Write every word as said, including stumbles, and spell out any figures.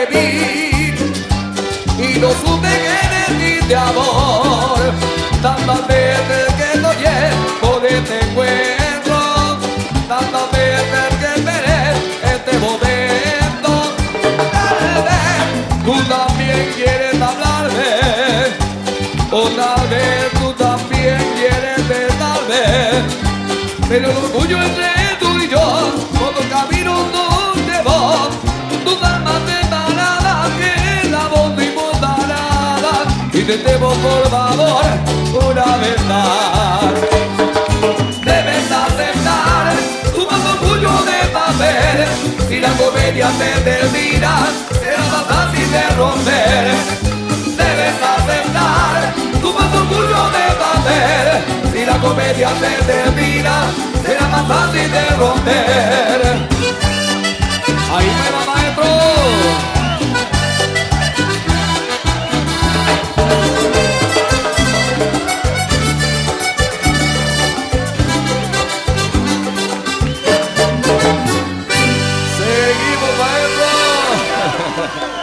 te vi y no supe que me de amor. Tantas veces que soñé por este encuentro, tantas veces que esperé este momento. Tal vez tú también quieres hablarme, o tal vez tú también quieres besarme, pero el orgullo entre tú y yo, por los caminos donde vos, tus almas separadas, que la voz no importa nada. Intentemos por favor una vez más. Debes aceptar tu más orgullo de papel. Si la comedia te termina, será más fácil de romper. Debes aceptar tu más orgullo de papel. Si la comedia te termina, será más fácil de romper. Ahí me va,